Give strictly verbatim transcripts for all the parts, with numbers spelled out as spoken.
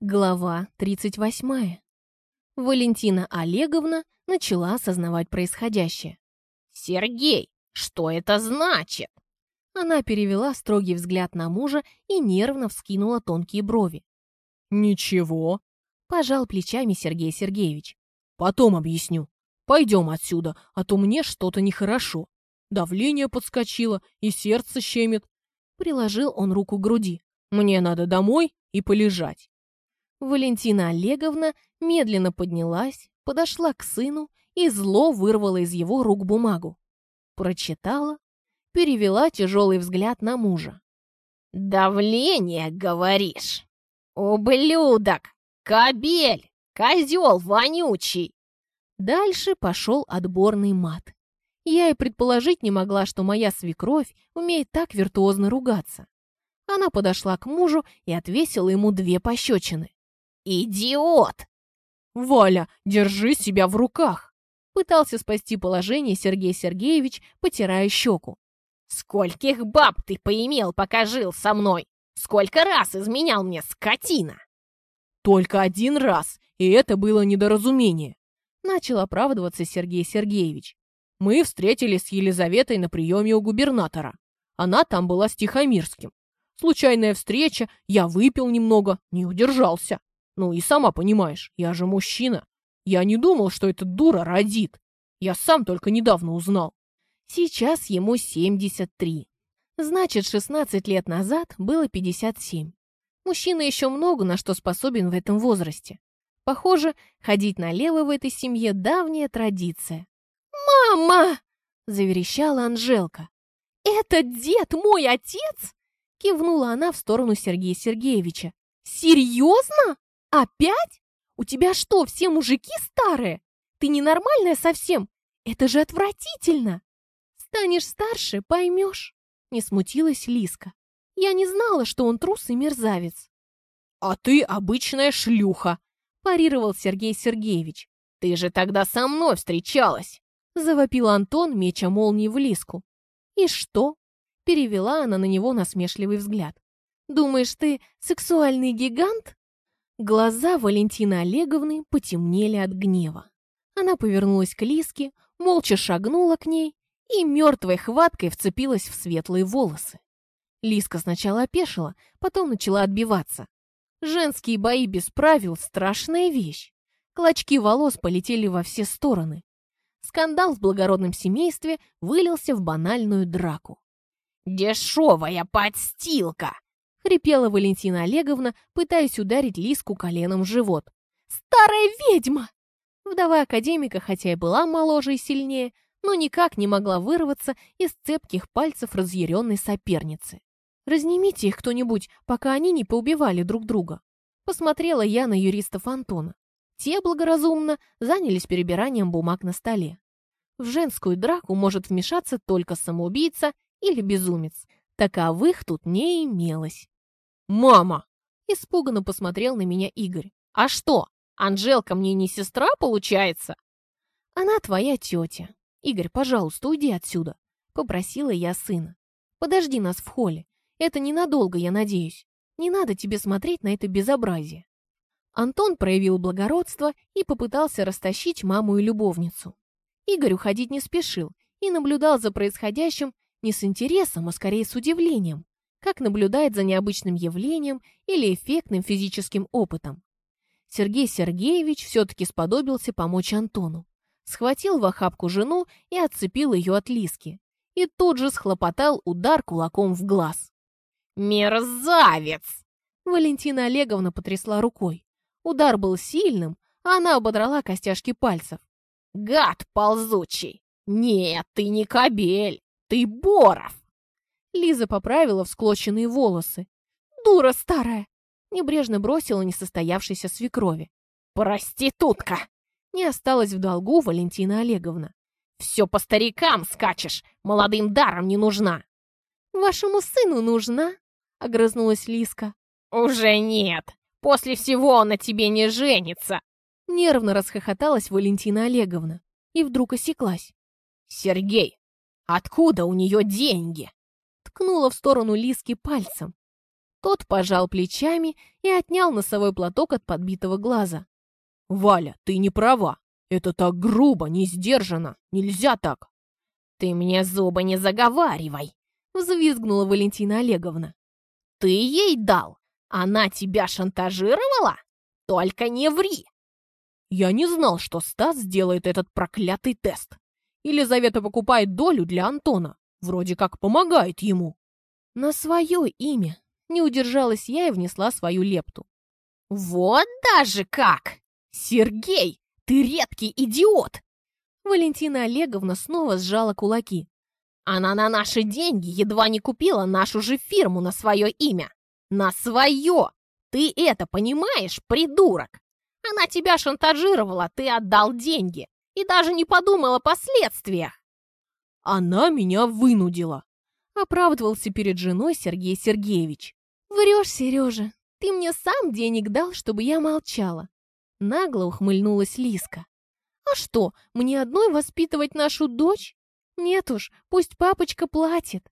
Глава тридцать восьмая. Валентина Олеговна начала осознавать происходящее. «Сергей, что это значит?» Она перевела строгий взгляд на мужа и нервно вскинула тонкие брови. «Ничего», – пожал плечами Сергей Сергеевич. «Потом объясню. Пойдем отсюда, а то мне что-то нехорошо. Давление подскочило и сердце щемит». Приложил он руку к груди. «Мне надо домой и полежать». Валентина Олеговна медленно поднялась, подошла к сыну и зло вырвала из его рук бумагу. Прочитала, перевела тяжелый взгляд на мужа. «Давление, говоришь? Ублюдок! Кобель! Козел вонючий!» Дальше пошел отборный мат. Я и предположить не могла, что моя свекровь умеет так виртуозно ругаться. Она подошла к мужу и отвесила ему две пощечины. «Идиот!» «Валя, держи себя в руках!» Пытался спасти положение Сергей Сергеевич, потирая щеку. «Скольких баб ты поимел, пока жил со мной? Сколько раз изменял мне, скотина?» «Только один раз, и это было недоразумение», начал оправдываться Сергей Сергеевич. «Мы встретились с Елизаветой на приеме у губернатора. Она там была с Тихомирским. Случайная встреча, я выпил немного, не удержался. Ну и сама понимаешь, я же мужчина. Я не думал, что эта дура родит. Я сам только недавно узнал». Сейчас ему семьдесят три. Значит, шестнадцать лет назад было пятьдесят семь. Мужчина еще много на что способен в этом возрасте. Похоже, ходить налево в этой семье давняя традиция. «Мама!» – заверещала Анжелка. «Этот дед мой отец?» – кивнула она в сторону Сергея Сергеевича. «Серьезно? Опять? У тебя что, все мужики старые? Ты ненормальная совсем? Это же отвратительно!» «Станешь старше, поймешь», — не смутилась Лиска. «Я не знала, что он трус и мерзавец». «А ты обычная шлюха», — парировал Сергей Сергеевич. «Ты же тогда со мной встречалась», — завопил Антон, меча молнии в Лиску. «И что?» — перевела она на него насмешливый взгляд. «Думаешь, ты сексуальный гигант?» Глаза Валентины Олеговны потемнели от гнева. Она повернулась к Лиске, молча шагнула к ней и мертвой хваткой вцепилась в светлые волосы. Лиска сначала опешила, потом начала отбиваться. Женские бои без правил — страшная вещь. Клочки волос полетели во все стороны. Скандал в благородном семействе вылился в банальную драку. «Дешевая подстилка!» — хрипела Валентина Олеговна, пытаясь ударить Лиску коленом в живот. «Старая ведьма!» Вдова академика, хотя и была моложе и сильнее, но никак не могла вырваться из цепких пальцев разъяренной соперницы. «Разнимите их кто-нибудь, пока они не поубивали друг друга». Посмотрела я на юристов Антона. Те благоразумно занялись перебиранием бумаг на столе. В женскую драку может вмешаться только самоубийца или безумец. Таковых тут не имелось. «Мама!» – испуганно посмотрел на меня Игорь. «А что, Анжелка мне не сестра, получается?» «Она твоя тетя. Игорь, пожалуйста, уйди отсюда», — попросила я сына. «Подожди нас в холле. Это ненадолго, я надеюсь. Не надо тебе смотреть на это безобразие». Антон проявил благородство и попытался растащить маму и любовницу. Игорь уходить не спешил и наблюдал за происходящим не с интересом, а скорее с удивлением, как наблюдает за необычным явлением или эффектным физическим опытом. Сергей Сергеевич все-таки сподобился помочь Антону. Схватил в охапку жену и отцепил ее от Лиски. И тут же схлопотал удар кулаком в глаз. «Мерзавец!» Валентина Олеговна потрясла рукой. Удар был сильным, а она ободрала костяшки пальцев. «Гад ползучий! Нет, ты не кобель, ты Боров!» Лиза поправила всклоченные волосы. «Дура старая!» Небрежно бросила несостоявшейся свекрови. «Проститутка!» Не осталась в долгу Валентина Олеговна. «Все по старикам скачешь, молодым даром не нужна!» «Вашему сыну нужна?» — огрызнулась Лиска. «Уже нет! После всего он на тебе не женится!» Нервно расхохоталась Валентина Олеговна и вдруг осеклась. «Сергей, откуда у нее деньги?» Ткнула в сторону Лиски пальцем. Тот пожал плечами и отнял носовой платок от подбитого глаза. «Валя, ты не права. Это так грубо, не сдержанно. Нельзя так». «Ты мне зубы не заговаривай!» — взвизгнула Валентина Олеговна. «Ты ей дал? Она тебя шантажировала? Только не ври!» «Я не знал, что Стас сделает этот проклятый тест. Елизавета покупает долю для Антона. Вроде как помогает ему». «На свое имя». Не удержалась я и внесла свою лепту. «Вот даже как! Сергей, ты редкий идиот!» Валентина Олеговна снова сжала кулаки. «Она на наши деньги едва не купила нашу же фирму на свое имя. На свое! Ты это понимаешь, придурок? Она тебя шантажировала, ты отдал деньги и даже не подумал о последствиях!» «Она меня вынудила!» — оправдывался перед женой Сергей Сергеевич. «Врешь, Сережа, ты мне сам денег дал, чтобы я молчала». Нагло ухмыльнулась Лиска. «А что, мне одной воспитывать нашу дочь? Нет уж, пусть папочка платит».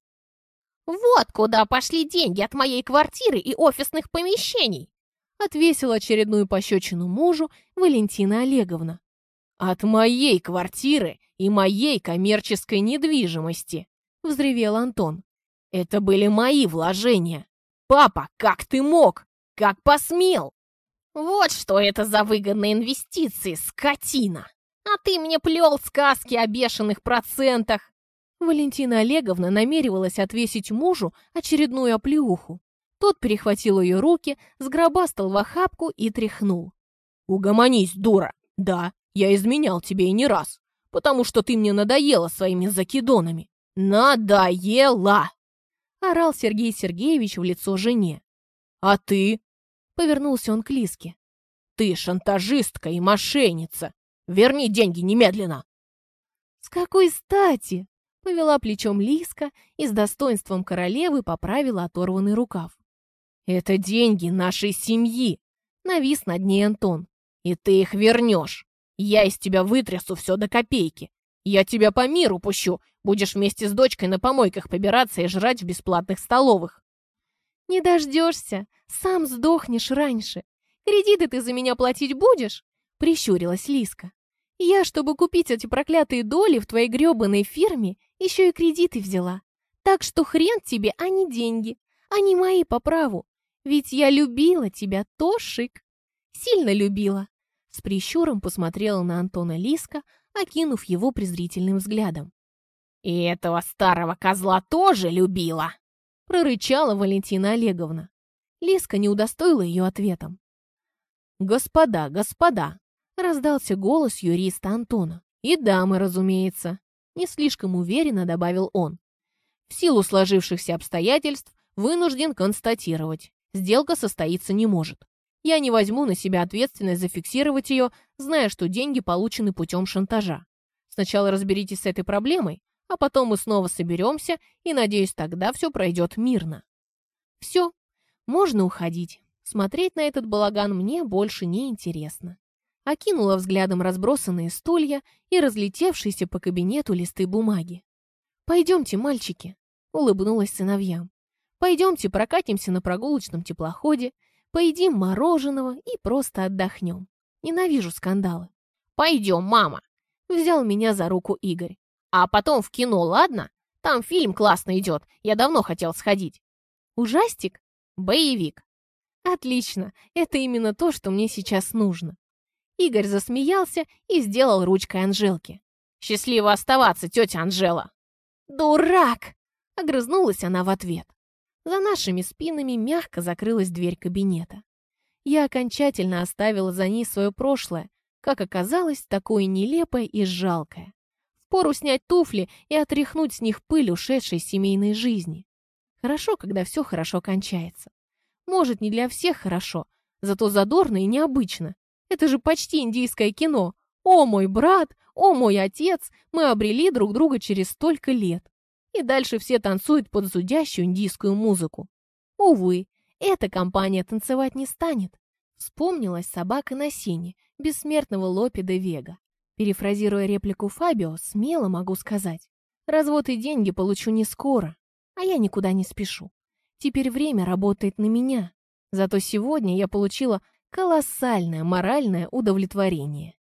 «Вот куда пошли деньги от моей квартиры и офисных помещений!» Отвесила очередную пощечину мужу Валентина Олеговна. «От моей квартиры и моей коммерческой недвижимости!» — взревел Антон. «Это были мои вложения. Папа, как ты мог? Как посмел?» «Вот что это за выгодные инвестиции, скотина! А ты мне плел сказки о бешеных процентах!» Валентина Олеговна намеревалась отвесить мужу очередную оплеуху. Тот перехватил ее руки, сгробастал в охапку и тряхнул. «Угомонись, дура! Да, я изменял тебе и не раз, потому что ты мне надоела своими закидонами. Надоела!» — орал Сергей Сергеевич в лицо жене. «А ты?» — повернулся он к Лиске. «Ты шантажистка и мошенница! Верни деньги немедленно!» «С какой стати?» — повела плечом Лиска и с достоинством королевы поправила оторванный рукав. «Это деньги нашей семьи!» — навис над ней Антон. «И ты их вернешь! Я из тебя вытрясу все до копейки! Я тебя по миру пущу! Будешь вместе с дочкой на помойках побираться и жрать в бесплатных столовых!» «Не дождешься! Сам сдохнешь раньше! Кредиты ты за меня платить будешь?» — прищурилась Лиска. «Я, чтобы купить эти проклятые доли в твоей гребаной фирме, еще и кредиты взяла. Так что хрен тебе, а не деньги. Они мои по праву. Ведь я любила тебя, Тошик. Сильно любила». С прищуром посмотрела на Антона Лиска, окинув его презрительным взглядом. «И этого старого козла тоже любила!» — прорычала Валентина Олеговна. Лиска не удостоила ее ответом. «Господа, господа!» — раздался голос юриста Антона. «И дамы, разумеется!» — не слишком уверенно добавил он. «В силу сложившихся обстоятельств вынужден констатировать, сделка состоиться не может. Я не возьму на себя ответственность зафиксировать ее, зная, что деньги получены путем шантажа. Сначала разберитесь с этой проблемой, а потом мы снова соберемся, и, надеюсь, тогда все пройдет мирно». «Все, можно уходить. Смотреть на этот балаган мне больше не интересно». Окинула взглядом разбросанные стулья и разлетевшиеся по кабинету листы бумаги. «Пойдемте, мальчики», — улыбнулась сыновьям. «Пойдемте прокатимся на прогулочном теплоходе, поедим мороженого и просто отдохнем. Ненавижу скандалы». «Пойдем, мама», — взял меня за руку Игорь. «А потом в кино, ладно? Там фильм классно идет, я давно хотел сходить». «Ужастик?» «Боевик». «Отлично, это именно то, что мне сейчас нужно». Игорь засмеялся и сделал ручкой Анжелки. «Счастливо оставаться, тетя Анжела!» «Дурак!» — огрызнулась она в ответ. За нашими спинами мягко закрылась дверь кабинета. Я окончательно оставила за ней свое прошлое, как оказалось, такое нелепое и жалкое. Впору снять туфли и отряхнуть с них пыль ушедшей семейной жизни. Хорошо, когда все хорошо кончается. Может, не для всех хорошо, зато задорно и необычно. Это же почти индийское кино. О, мой брат, о, мой отец, мы обрели друг друга через столько лет. И дальше все танцуют под зудящую индийскую музыку. Увы, эта компания танцевать не станет. Вспомнилась собака на сене, бессмертного Лопе де Вега. Перефразируя реплику Фабио, смело могу сказать: развод и деньги получу не скоро, а я никуда не спешу. Теперь время работает на меня. Зато сегодня я получила колоссальное моральное удовлетворение.